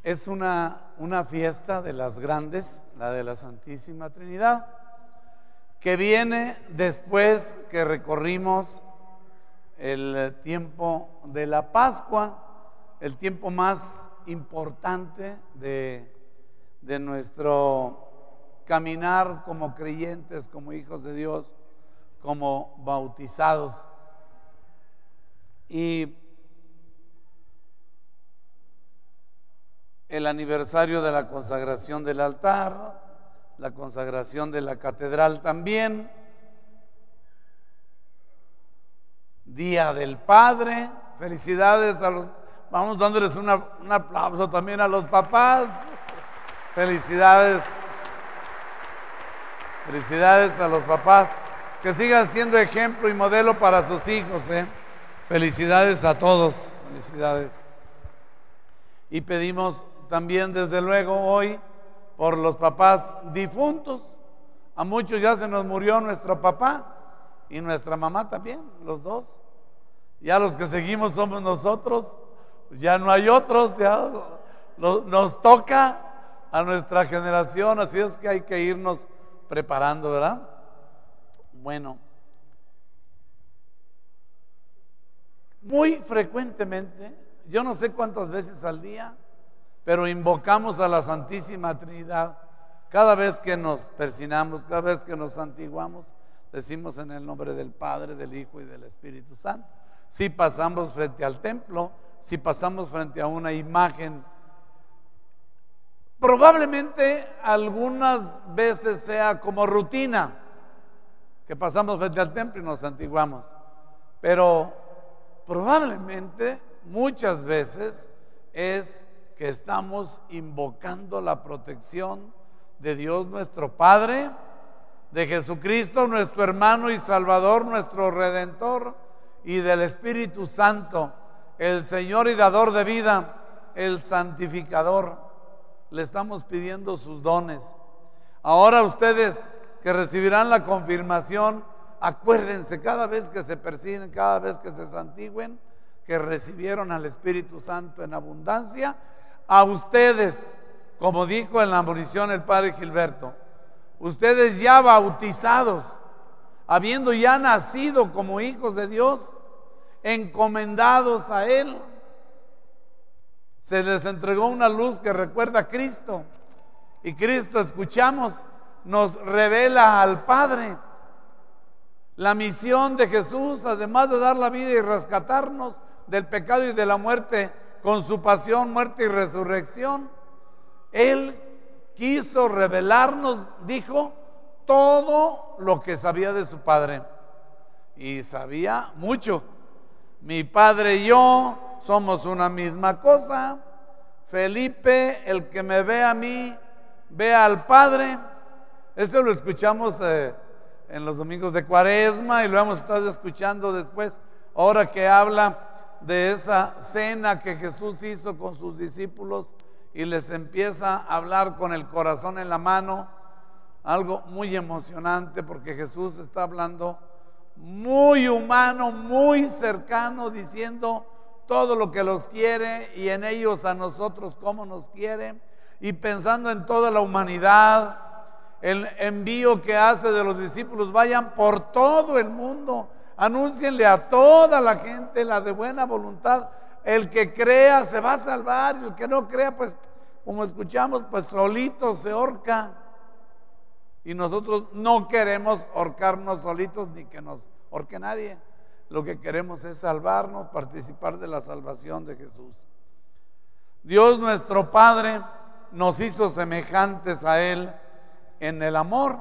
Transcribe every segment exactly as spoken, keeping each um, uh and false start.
es una, una fiesta de las grandes, la de la Santísima Trinidad, que viene después que recorrimos el tiempo de la Pascua, el tiempo más importante de, de nuestro caminar como creyentes, como hijos de Dios, como bautizados. Y el aniversario de la consagración del altar, la consagración de la catedral también, Día del Padre. Felicidades a los, vamos dándoles una, un aplauso también a los papás. Felicidades, felicidades a los papás, que sigan siendo ejemplo y modelo para sus hijos, ¿eh? Felicidades a todos, felicidades. Y pedimos también desde luego hoy por los papás difuntos. A muchos ya se nos murió nuestro papá y nuestra mamá también, los dos. Ya los que seguimos somos nosotros, ya no hay otros, ya lo, nos toca a nuestra generación, así es que hay que irnos preparando, ¿verdad? Bueno, muy frecuentemente, yo no sé cuántas veces al día, pero invocamos a la Santísima Trinidad. Cada vez que nos persinamos, cada vez que nos santiguamos, decimos en el nombre del Padre, del Hijo y del Espíritu Santo. Si pasamos frente al templo, si pasamos frente a una imagen, probablemente algunas veces sea como rutina, que pasamos frente al templo y nos santiguamos, pero probablemente muchas veces es que estamos invocando la protección de Dios nuestro Padre, de Jesucristo nuestro hermano y Salvador, nuestro Redentor, y del Espíritu Santo, el Señor y dador de vida, el santificador. Le estamos pidiendo sus dones. Ahora ustedes que recibirán la confirmación, acuérdense cada vez que se persiguen, cada vez que se santigüen, que recibieron al Espíritu Santo en abundancia. A ustedes, como dijo en la morición el Padre Gilberto, ustedes ya bautizados, habiendo ya nacido como hijos de Dios, encomendados a Él, se les entregó una luz que recuerda a Cristo, y Cristo, escuchamos, nos revela al Padre. La misión de Jesús, además de dar la vida y rescatarnos del pecado y de la muerte con su pasión, muerte y resurrección, Él quiso revelarnos, dijo, todo lo que sabía de su Padre, y sabía mucho. Mi Padre y yo somos una misma cosa. Felipe, el que me ve a mí, ve al Padre. Eso lo escuchamos eh, en los domingos de Cuaresma, y lo hemos estado escuchando después, ahora que habla de esa cena que Jesús hizo con sus discípulos y les empieza a hablar con el corazón en la mano. Algo muy emocionante, porque Jesús está hablando muy humano, muy cercano, diciendo todo lo que los quiere, y en ellos a nosotros cómo nos quiere, y pensando en toda la humanidad, el envío que hace de los discípulos: vayan por todo el mundo, anúncienle a toda la gente la de buena voluntad. El que crea se va a salvar, y el que no crea, pues como escuchamos, pues solito se ahorca. Y nosotros no queremos ahorcarnos solitos, ni que nos ahorque nadie. Lo que queremos es salvarnos, participar de la salvación de Jesús. Dios nuestro Padre nos hizo semejantes a Él en el amor,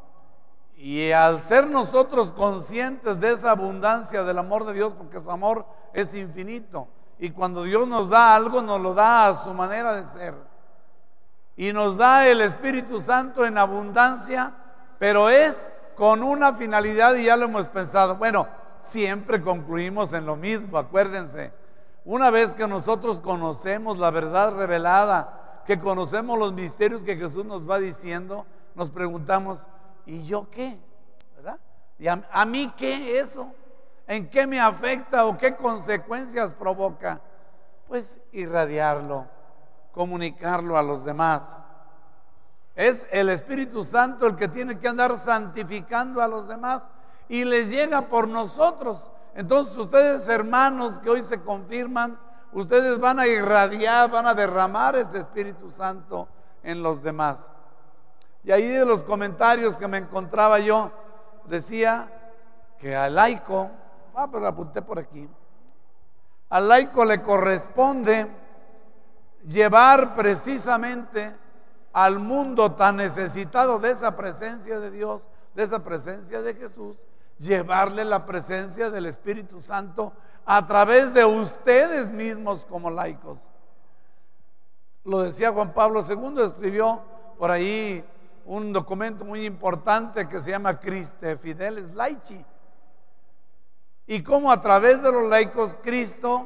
y al ser nosotros conscientes de esa abundancia del amor de Dios, porque su amor es infinito, y cuando Dios nos da algo, nos lo da a su manera de ser, y nos da el Espíritu Santo en abundancia, pero es con una finalidad, y ya lo hemos pensado. Bueno, siempre concluimos en lo mismo, acuérdense. Una vez que nosotros conocemos la verdad revelada, que conocemos los misterios que Jesús nos va diciendo, nos preguntamos: ¿y yo qué? ¿Verdad? ¿Y a, a mí qué eso? ¿En qué me afecta o qué consecuencias provoca? Pues irradiarlo comunicarlo a los demás. Es el Espíritu Santo el que tiene que andar santificando a los demás y les llega por nosotros. Entonces ustedes, hermanos que hoy se confirman, ustedes van a irradiar, van a derramar ese Espíritu Santo en los demás. Y ahí de los comentarios que me encontraba yo, decía que al laico, ah, pero lo apunté por aquí, al laico le corresponde llevar precisamente al mundo tan necesitado de esa presencia de Dios, de esa presencia de Jesús, llevarle la presencia del Espíritu Santo a través de ustedes mismos como laicos. Lo decía Juan Pablo segundo, escribió por ahí un documento muy importante que se llama Christe Fideles Laici, y cómo a través de los laicos Cristo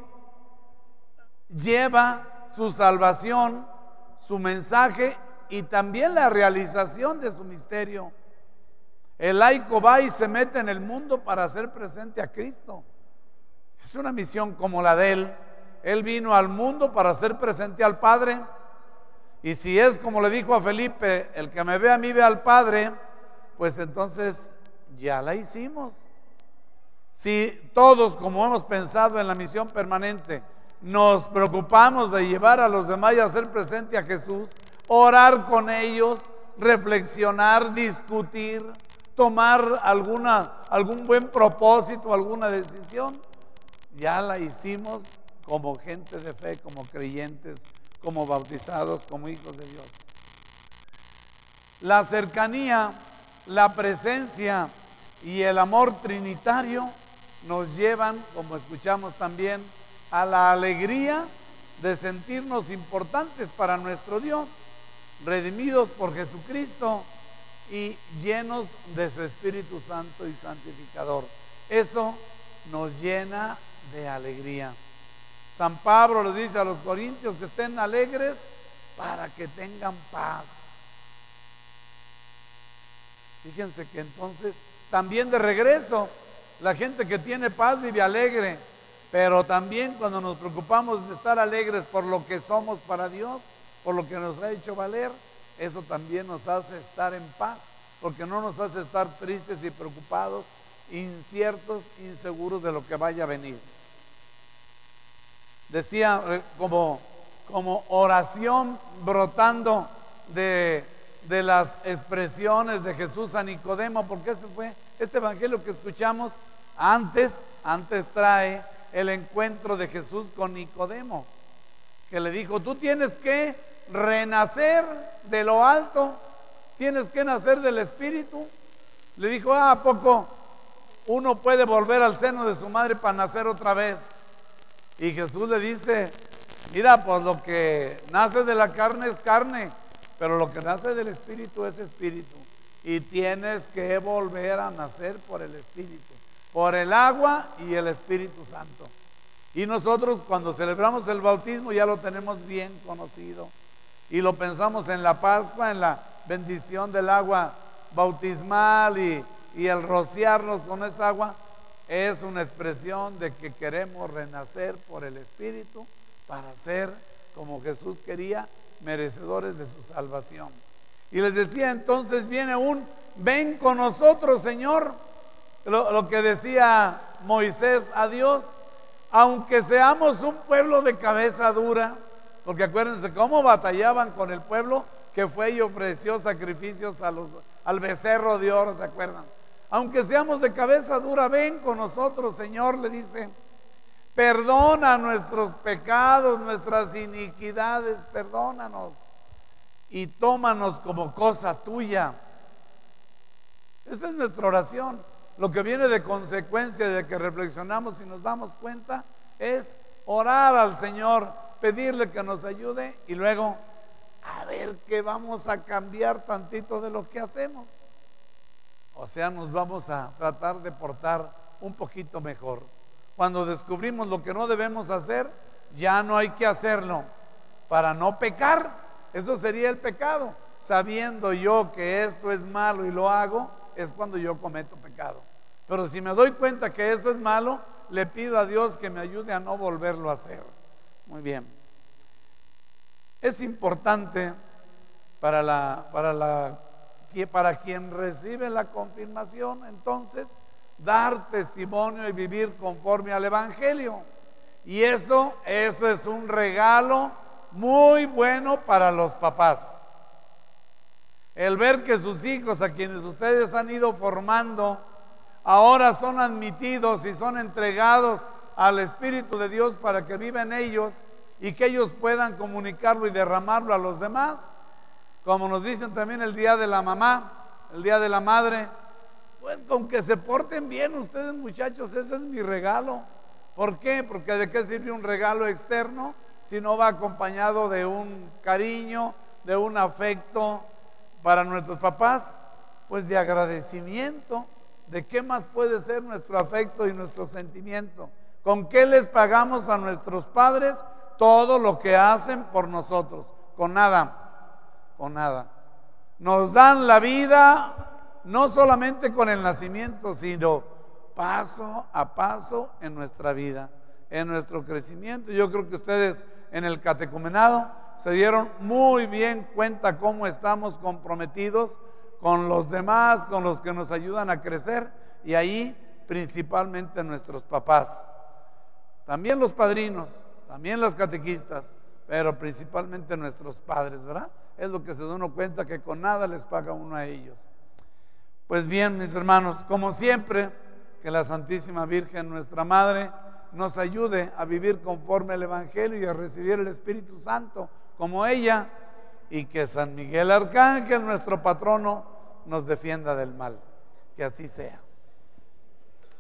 lleva su salvación, su mensaje y también la realización de su misterio. El laico va y se mete en el mundo para hacer presente a Cristo. Es una misión como la de él. Él vino al mundo para hacer presente al Padre. Y si es como le dijo a Felipe, el que me ve a mí ve al Padre, pues entonces ya la hicimos. Si todos, como hemos pensado en la misión permanente, nos preocupamos de llevar a los demás y hacer presente a Jesús, orar con ellos, reflexionar, discutir, tomar alguna, algún buen propósito, alguna decisión, ya la hicimos como gente de fe, como creyentes, como bautizados, como hijos de Dios. La cercanía, la presencia y el amor trinitario nos llevan, como escuchamos también, a la alegría de sentirnos importantes para nuestro Dios, redimidos por Jesucristo y llenos de su Espíritu Santo y santificador. Eso nos llena de alegría. San Pablo le dice a los corintios que estén alegres para que tengan paz. Fíjense que entonces también de regreso la gente que tiene paz vive alegre, pero también cuando nos preocupamos de estar alegres por lo que somos para Dios, por lo que nos ha hecho valer, eso también nos hace estar en paz, porque no nos hace estar tristes y preocupados, inciertos, inseguros de lo que vaya a venir. Decía eh, como, como oración brotando de, de las expresiones de Jesús a Nicodemo, porque ese fue este evangelio que escuchamos antes, antes trae el encuentro de Jesús con Nicodemo, que le dijo: tú tienes que renacer de lo alto, tienes que nacer del Espíritu. Le dijo: ah, ¿a poco uno puede volver al seno de su madre para nacer otra vez? Y Jesús le dice: mira, pues lo que nace de la carne es carne, pero lo que nace del Espíritu es Espíritu, y tienes que volver a nacer por el Espíritu, por el agua y el Espíritu Santo. Y nosotros cuando celebramos el bautismo ya lo tenemos bien conocido y lo pensamos en la Pascua, en la bendición del agua bautismal y, y el rociarnos con esa agua. Es una expresión de que queremos renacer por el Espíritu para ser, como Jesús quería, merecedores de su salvación. Y les decía, entonces viene un: ven con nosotros, Señor. Lo, lo que decía Moisés a Dios: aunque seamos un pueblo de cabeza dura, porque acuérdense cómo batallaban con el pueblo que fue y ofreció sacrificios a los, al becerro de oro, ¿se acuerdan? Aunque seamos de cabeza dura, ven con nosotros, Señor, le dice. Perdona nuestros pecados, nuestras iniquidades, perdónanos y tómanos como cosa tuya. Esa es nuestra oración. Lo que viene de consecuencia de que reflexionamos y nos damos cuenta es orar al Señor, pedirle que nos ayude y luego a ver qué vamos a cambiar tantito de lo que hacemos. O sea, nos vamos a tratar de portar un poquito mejor. Cuando descubrimos lo que no debemos hacer, ya no hay que hacerlo para no pecar. Eso sería el pecado. Sabiendo yo que esto es malo y lo hago, es cuando yo cometo pecado. Pero si me doy cuenta que eso es malo, le pido a Dios que me ayude a no volverlo a hacer. Muy bien. Es importante para, la, para, la, para quien recibe la confirmación, entonces, dar testimonio y vivir conforme al Evangelio. Y eso, eso es un regalo muy bueno para los papás. El ver que sus hijos, a quienes ustedes han ido formando, ahora son admitidos y son entregados al Espíritu de Dios para que vivan ellos y que ellos puedan comunicarlo y derramarlo a los demás. Como nos dicen también el día de la mamá, el día de la madre, pues con que se porten bien ustedes, muchachos, ese es mi regalo. ¿Por qué? Porque ¿de qué sirve un regalo externo si no va acompañado de un cariño, de un afecto para nuestros papás? Pues de agradecimiento. ¿De qué más puede ser nuestro afecto y nuestro sentimiento? ¿Con qué les pagamos a nuestros padres todo lo que hacen por nosotros? Con nada, con nada. Nos dan la vida no solamente con el nacimiento, sino paso a paso en nuestra vida, en nuestro crecimiento. Yo creo que ustedes en el catecumenado se dieron muy bien cuenta cómo estamos comprometidos con los demás, con los que nos ayudan a crecer, y ahí principalmente nuestros papás, también los padrinos, también las catequistas, pero principalmente nuestros padres, ¿verdad? Es lo que se da uno cuenta, que con nada les paga uno a ellos. Pues bien, mis hermanos, como siempre, que la Santísima Virgen, nuestra Madre, nos ayude a vivir conforme al Evangelio y a recibir el Espíritu Santo como ella, y que San Miguel Arcángel, nuestro patrono, nos defienda del mal. Que así sea.